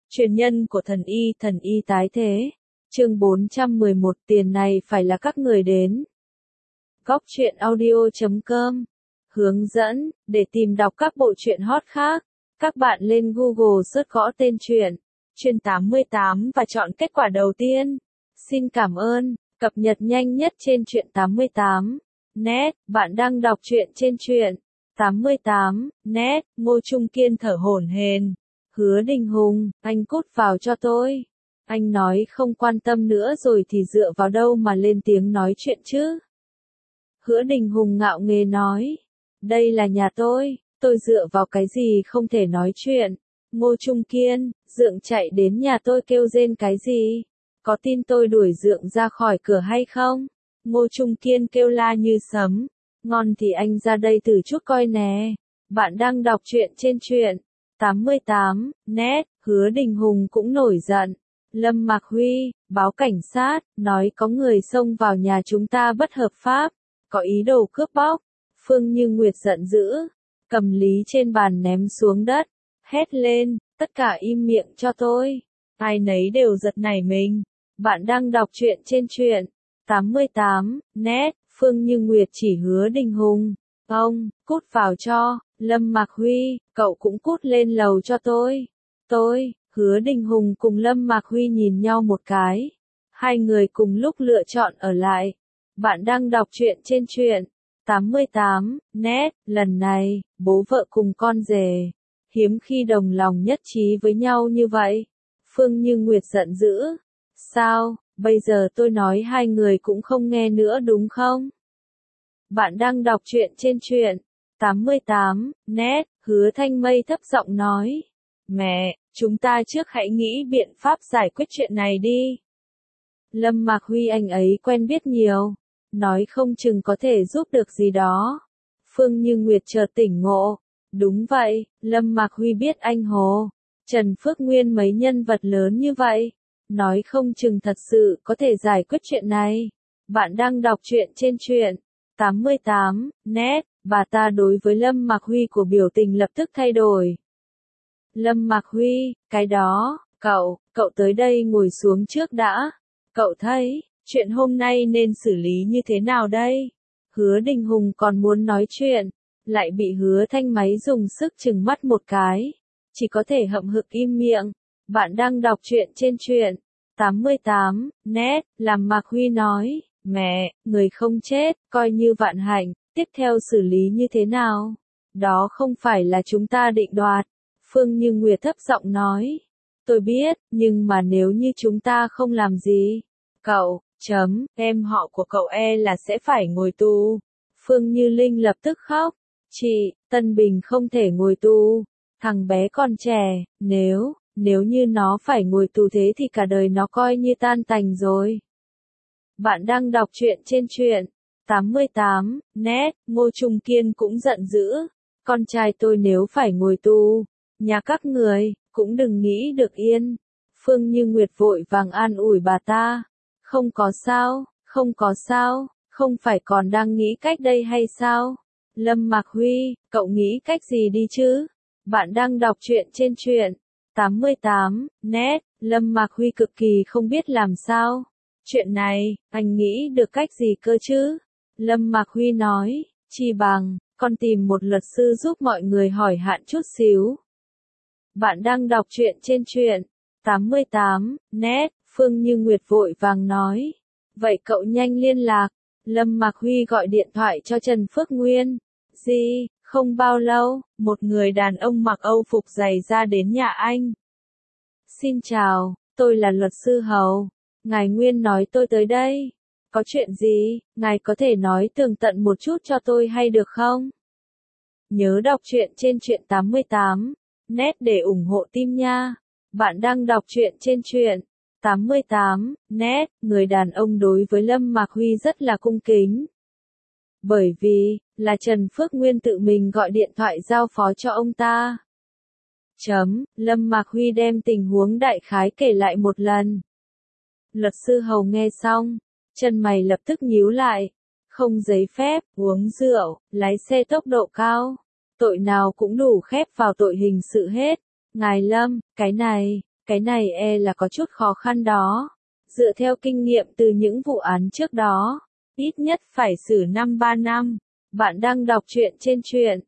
Truyền nhân của thần y tái thế. Chương 411 tiền này phải là các người đến. Góc truyện audio.com hướng dẫn, để tìm đọc các bộ truyện hot khác, các bạn lên Google search gõ tên truyện, Truyện 88 và chọn kết quả đầu tiên. Xin cảm ơn, cập nhật nhanh nhất trên Truyện 88. Net, bạn đang đọc truyện trên Truyện 88. Net, Ngô Trung Kiên thở hổn hển. Hứa Đình Hùng, anh cút vào cho tôi. Anh nói không quan tâm nữa rồi thì dựa vào đâu mà lên tiếng nói chuyện chứ? Hứa Đình Hùng ngạo nghễ nói. Đây là nhà tôi dựa vào cái gì không thể nói chuyện. Ngô Trung Kiên, Dượng chạy đến nhà tôi kêu rên cái gì? Có tin tôi đuổi Dượng ra khỏi cửa hay không? Ngô Trung Kiên kêu la như sấm. Ngon thì anh ra đây thử chút coi nè. Bạn đang đọc truyện trên Truyện 88. Net, Hứa Đình Hùng cũng nổi giận. Lâm Mạc Huy, báo cảnh sát, nói có người xông vào nhà chúng ta bất hợp pháp, có ý đồ cướp bóc. Phương Như Nguyệt giận dữ, cầm lý trên bàn ném xuống đất, hét lên, tất cả im miệng cho tôi. Ai nấy đều giật nảy mình. Bạn đang đọc truyện trên Truyện 88. Net, Phương Như Nguyệt chỉ Hứa Đình Hùng. Ông, cút vào cho. Lâm Mạc Huy, cậu cũng cút lên lầu cho tôi. Hứa Đình Hùng cùng Lâm Mạc Huy nhìn nhau một cái. Hai người cùng lúc lựa chọn ở lại. Bạn đang đọc truyện trên Truyện 88. Net, lần này, bố vợ cùng con rể. Hiếm khi đồng lòng nhất trí với nhau như vậy. Phương Như Nguyệt giận dữ. Sao, bây giờ tôi nói hai người cũng không nghe nữa đúng không? Bạn đang đọc truyện trên Truyện 88. Net, Hứa Thanh Mây thấp giọng nói. Mẹ, chúng ta trước hãy nghĩ biện pháp giải quyết chuyện này đi. Lâm Mạc Huy anh ấy quen biết nhiều. Nói không chừng có thể giúp được gì đó. Phương Như Nguyệt chợt tỉnh ngộ. Đúng vậy, Lâm Mạc Huy biết anh Hồ, Trần Phước Nguyên mấy nhân vật lớn như vậy. Nói không chừng thật sự có thể giải quyết chuyện này. Bạn đang đọc truyện trên Truyện 88. Net, bà ta đối với Lâm Mạc Huy của biểu tình lập tức thay đổi. Lâm Mạc Huy, cái đó, cậu tới đây ngồi xuống trước đã. Cậu thấy, chuyện hôm nay nên xử lý như thế nào đây? Hứa Đình Hùng còn muốn nói chuyện, lại bị Hứa Thanh Máy dùng sức trừng mắt một cái. Chỉ có thể hậm hực im miệng. Bạn đang đọc truyện trên Truyện 88. Net, làm Mạc Huy nói, mẹ, người không chết, coi như vạn hạnh, tiếp theo xử lý như thế nào? Đó không phải là chúng ta định đoạt. Phương Như Nguyệt thấp giọng nói. Tôi biết, nhưng mà nếu như chúng ta không làm gì, em họ của cậu là sẽ phải ngồi tù. Phương Như Linh lập tức khóc. Chị, Tân Bình không thể ngồi tù. Thằng bé còn trẻ, nếu như nó phải ngồi tù thế thì cả đời nó coi như tan tành rồi. Bạn đang đọc truyện trên Truyện 88. Net, Ngô Trung Kiên cũng giận dữ. Con trai tôi nếu phải ngồi tù, nhà các người cũng đừng nghĩ được yên. Phương Như Nguyệt vội vàng an ủi bà ta. Không có sao, không phải còn đang nghĩ cách đây hay sao? Lâm Mạc Huy, cậu nghĩ cách gì đi chứ? Bạn đang đọc truyện trên Truyện 88. Net, Lâm Mạc Huy cực kỳ không biết làm sao. Chuyện này, anh nghĩ được cách gì cơ chứ? Lâm Mạc Huy nói, chi bằng, con tìm một luật sư giúp mọi người hỏi hạn chút xíu. Bạn đang đọc truyện trên Truyện 88. Net, Phương Như Nguyệt vội vàng nói. Vậy cậu nhanh liên lạc. Lâm Mạc Huy gọi điện thoại cho Trần Phước Nguyên. Không bao lâu, một người đàn ông mặc Âu phục dày ra đến nhà anh. Xin chào, tôi là luật sư Hầu. Ngài Nguyên nói tôi tới đây. Có chuyện gì, ngài có thể nói tường tận một chút cho tôi hay được không? Nhớ đọc truyện trên Truyện 88. Net để ủng hộ team nha. Bạn đang đọc truyện trên Truyện 88. Net, người đàn ông đối với Lâm Mạc Huy rất là cung kính. Bởi vì, là Trần Phước Nguyên tự mình gọi điện thoại giao phó cho ông ta. Lâm Mạc Huy đem tình huống đại khái kể lại một lần. Luật sư Hầu nghe xong, chân mày lập tức nhíu lại. Không giấy phép, uống rượu, lái xe tốc độ cao. Tội nào cũng đủ khép vào tội hình sự hết. Ngài Lâm, cái Cái này là có chút khó khăn đó. Dựa theo kinh nghiệm từ những vụ án trước đó, ít nhất phải xử 5-3 năm. Bạn đang đọc truyện trên truyện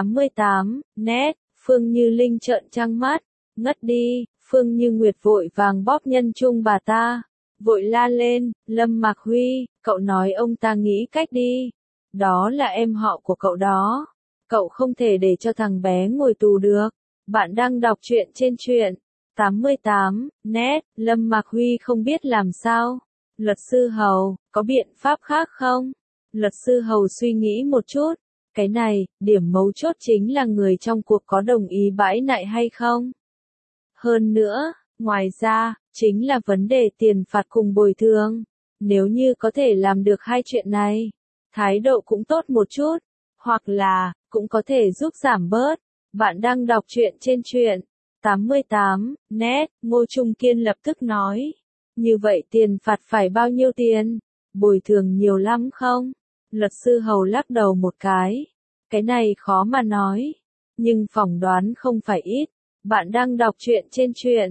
88 net, Phương Như Linh trợn trắng mắt, ngất đi, Phương Như Nguyệt vội vàng bóp nhân trung bà ta, vội la lên, Lâm Mạc Huy, cậu nói ông ta nghĩ cách đi. Đó là em họ của cậu đó. Cậu không thể để cho thằng bé ngồi tù được. Bạn đang đọc truyện trên truyện 88 net, Lâm Mạc Huy không biết làm sao. Luật sư Hầu, có biện pháp khác không? Luật sư Hầu suy nghĩ một chút. Cái này, điểm mấu chốt chính là người trong cuộc có đồng ý bãi nại hay không? Hơn nữa, ngoài ra, chính là vấn đề tiền phạt cùng bồi thường. Nếu như có thể làm được hai chuyện này, thái độ cũng tốt một chút, hoặc là, cũng có thể giúp giảm bớt. Bạn đang đọc truyện trên truyện 88 net, Ngô Trung Kiên lập tức nói. Như vậy tiền phạt phải bao nhiêu tiền? Bồi thường nhiều lắm không? Luật sư Hầu lắc đầu một cái. Cái này khó mà nói. Nhưng phỏng đoán không phải ít. Bạn đang đọc truyện trên truyện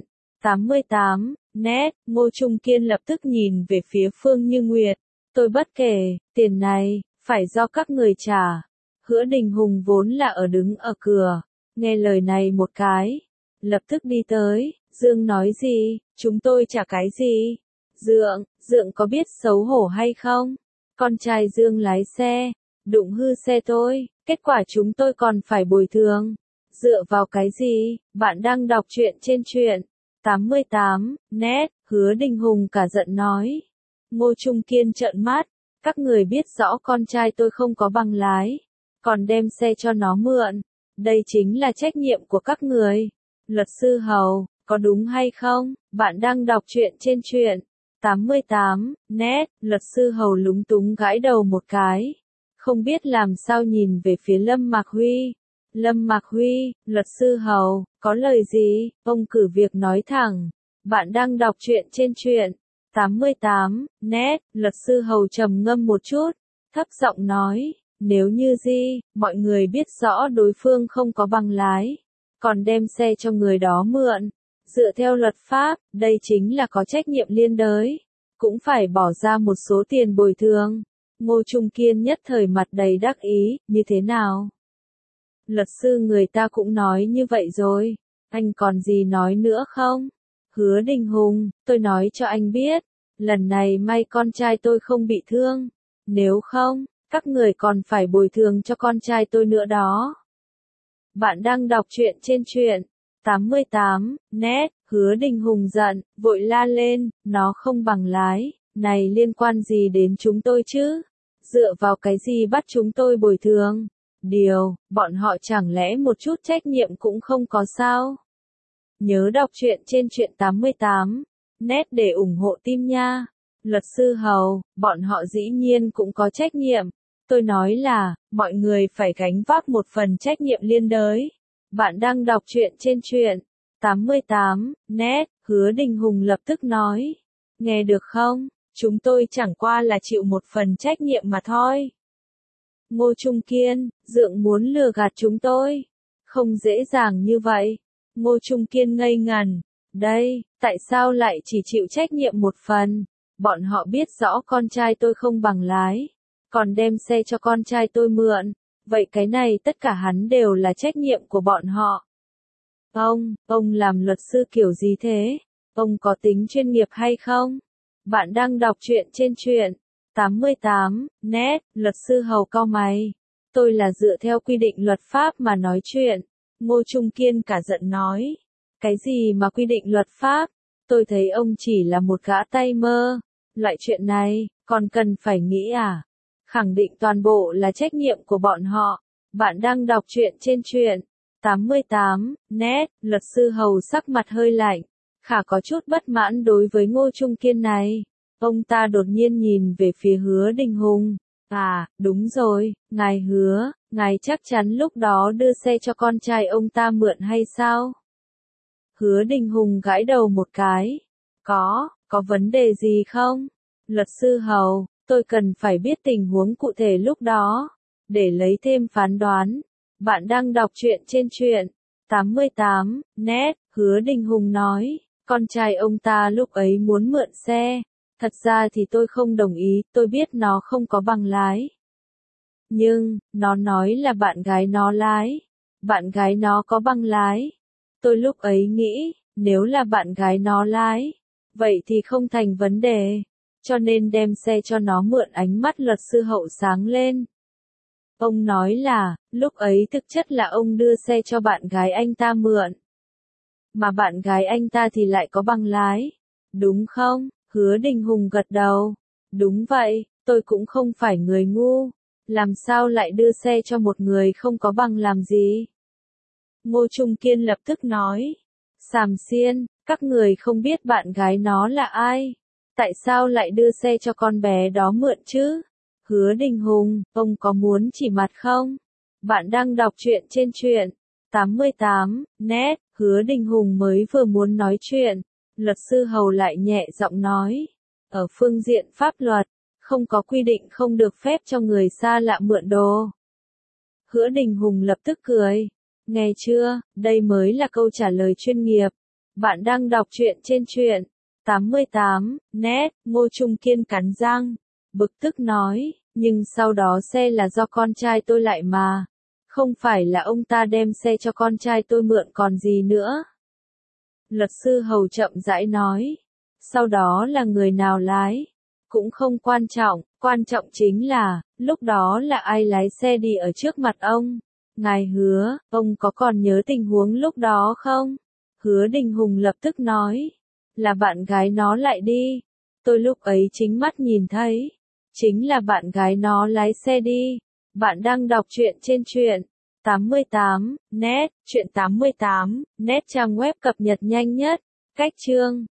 88 net, Ngô Trung Kiên lập tức nhìn về phía Phương Như Nguyệt. Tôi bất kể, tiền này, phải do các người trả. Hứa Đình Hùng vốn là đứng ở cửa. Nghe lời này một cái. Lập tức đi tới. Dương nói gì? Chúng tôi trả cái gì? Dượng có biết xấu hổ hay không? Con trai Dương lái xe, đụng hư xe tôi, kết quả chúng tôi còn phải bồi thường. Dựa vào cái gì? Bạn đang đọc truyện trên truyện 88 net, Hứa Đình Hùng cả giận nói. Ngô Trung Kiên trợn mắt, các người biết rõ con trai tôi không có bằng lái, còn đem xe cho nó mượn. Đây chính là trách nhiệm của các người. Luật sư Hầu, có đúng hay không? Bạn đang đọc truyện trên truyện 88 net, luật sư Hầu lúng túng gãi đầu một cái. Không biết làm sao nhìn về phía Lâm Mạc Huy. Lâm Mạc Huy, luật sư Hầu, có lời gì? Ông cử việc nói thẳng. Bạn đang đọc truyện trên truyện 88 net, luật sư Hầu trầm ngâm một chút, thấp giọng nói. Nếu như mọi người biết rõ đối phương không có bằng lái, còn đem xe cho người đó mượn. Dựa theo luật pháp, đây chính là có trách nhiệm liên đới. Cũng phải bỏ ra một số tiền bồi thường. Ngô Trung Kiên nhất thời mặt đầy đắc ý, như thế nào? Luật sư người ta cũng nói như vậy rồi. Anh còn gì nói nữa không? Hứa Đình Hùng, tôi nói cho anh biết. Lần này may con trai tôi không bị thương. Nếu không, các người còn phải bồi thường cho con trai tôi nữa đó. Bạn đang đọc truyện trên truyện 88 net, Hứa Đình Hùng giận, vội la lên, nó không bằng lái, này liên quan gì đến chúng tôi chứ? Dựa vào cái gì bắt chúng tôi bồi thường? Bọn họ chẳng lẽ một chút trách nhiệm cũng không có sao? Nhớ đọc truyện trên truyện 88 net để ủng hộ team nha. Luật sư Hầu, bọn họ dĩ nhiên cũng có trách nhiệm. Tôi nói là, mọi người phải gánh vác một phần trách nhiệm liên đới. Bạn đang đọc truyện trên truyện 88 net, Hứa Đình Hùng lập tức nói. Nghe được không? Chúng tôi chẳng qua là chịu một phần trách nhiệm mà thôi. Ngô Trung Kiên, Dượng muốn lừa gạt chúng tôi. Không dễ dàng như vậy. Ngô Trung Kiên ngây ngần. Đây, tại sao lại chỉ chịu trách nhiệm một phần? Bọn họ biết rõ con trai tôi không bằng lái, còn đem xe cho con trai tôi mượn. Vậy cái này tất cả hắn đều là trách nhiệm của bọn họ. Ông làm luật sư kiểu gì thế? Ông có tính chuyên nghiệp hay không? Bạn đang đọc truyện trên truyện 88 net, luật sư Hầu cau mày. Tôi là dựa theo quy định luật pháp mà nói chuyện. Ngô Trung Kiên cả giận nói. Cái gì mà quy định luật pháp? Tôi thấy ông chỉ là một gã tay mơ. Loại chuyện này, còn cần phải nghĩ à? Khẳng định toàn bộ là trách nhiệm của bọn họ. Bạn đang đọc truyện trên truyện 88 net, luật sư Hầu sắc mặt hơi lạnh. Khả có chút bất mãn đối với Ngô Trung Kiên này. Ông ta đột nhiên nhìn về phía Hứa Đình Hùng. À, đúng rồi, ngài hứa, ngài chắc chắn lúc đó đưa xe cho con trai ông ta mượn hay sao? Hứa Đình Hùng gãi đầu một cái. Có vấn đề gì không? Luật sư Hầu, tôi cần phải biết tình huống cụ thể lúc đó, để lấy thêm phán đoán. Bạn đang đọc truyện trên truyện 88 net, Hứa Đình Hùng nói. Con trai ông ta lúc ấy muốn mượn xe. Thật ra thì tôi không đồng ý, tôi biết nó không có bằng lái. Nhưng, nó nói là bạn gái nó lái. Bạn gái nó có bằng lái. Tôi lúc ấy nghĩ, nếu là bạn gái nó lái, vậy thì không thành vấn đề. Cho nên đem xe cho nó mượn, ánh mắt luật sư Hậu sáng lên. Ông nói là, lúc ấy thực chất là ông đưa xe cho bạn gái anh ta mượn. Mà bạn gái anh ta thì lại có bằng lái. Đúng không? Hứa Đình Hùng gật đầu. Đúng vậy, tôi cũng không phải người ngu. Làm sao lại đưa xe cho một người không có bằng làm gì? Ngô Trung Kiên lập tức nói. Xàm xiên, các người không biết bạn gái nó là ai? Tại sao lại đưa xe cho con bé đó mượn chứ? Hứa Đình Hùng, ông có muốn chỉ mặt không? Bạn đang đọc truyện trên truyện 88 net. Hứa Đình Hùng mới vừa muốn nói chuyện, luật sư Hầu lại nhẹ giọng nói. Ở phương diện pháp luật, không có quy định không được phép cho người xa lạ mượn đồ. Hứa Đình Hùng lập tức cười. Nghe chưa, đây mới là câu trả lời chuyên nghiệp. Bạn đang đọc truyện trên truyện 88 net. Ngô Trung Kiên cắn răng, bực tức nói, nhưng sau đó xe là do con trai tôi lại mà. Không phải là ông ta đem xe cho con trai tôi mượn còn gì nữa. Luật sư Hầu chậm rãi nói. Sau đó là người nào lái? Cũng không quan trọng, quan trọng chính là, lúc đó là ai lái xe đi ở trước mặt ông? Ngài Hứa, ông có còn nhớ tình huống lúc đó không? Hứa Đình Hùng lập tức nói. Là bạn gái nó lại đi. Tôi lúc ấy chính mắt nhìn thấy. Chính là bạn gái nó lái xe đi. Bạn đang đọc truyện trên truyện 88 net. Truyện 88 net, trang web cập nhật nhanh nhất. Cách chương